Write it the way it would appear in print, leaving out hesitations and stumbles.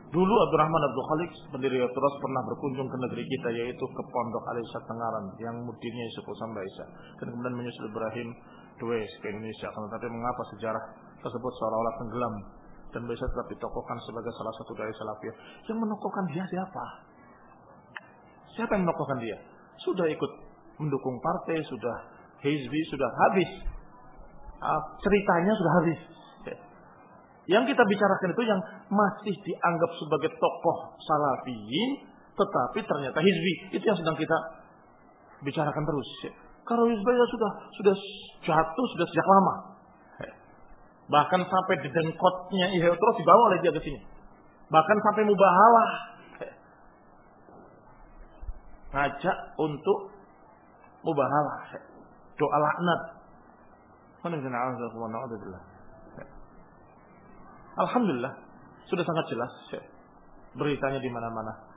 Dulu Abdurrahman Abdul Khalik pendiri Terus pernah berkunjung ke negeri kita, yaitu ke Pondok Al-Isya Tengaran yang mudirnya Yusuf Usam Baisa, dan kemudian menyusul Ibrahim Dwes ke Indonesia. Tetapi mengapa sejarah tersebut seolah-olah tenggelam dan Baisa tetap ditokohkan sebagai salah satu dari Salafiyah? Yang menokohkan dia siapa? Siapa yang menokohkan dia? Sudah ikut mendukung partai, sudah hizbi, sudah habis. Ceritanya sudah habis. Yang kita bicarakan itu yang masih dianggap sebagai tokoh salafiyin, tetapi ternyata hizbi. Itu yang sedang kita bicarakan terus. Kalau hizbi sudah jatuh sudah sejak lama. Bahkan sampai di dengkotnya Ihya terus dibawa oleh dia ke sini. Bahkan sampai mubahalah. Ngajak untuk mubahalah. Doa laknat. Alhamdulillah sudah sangat jelas beritanya di mana-mana.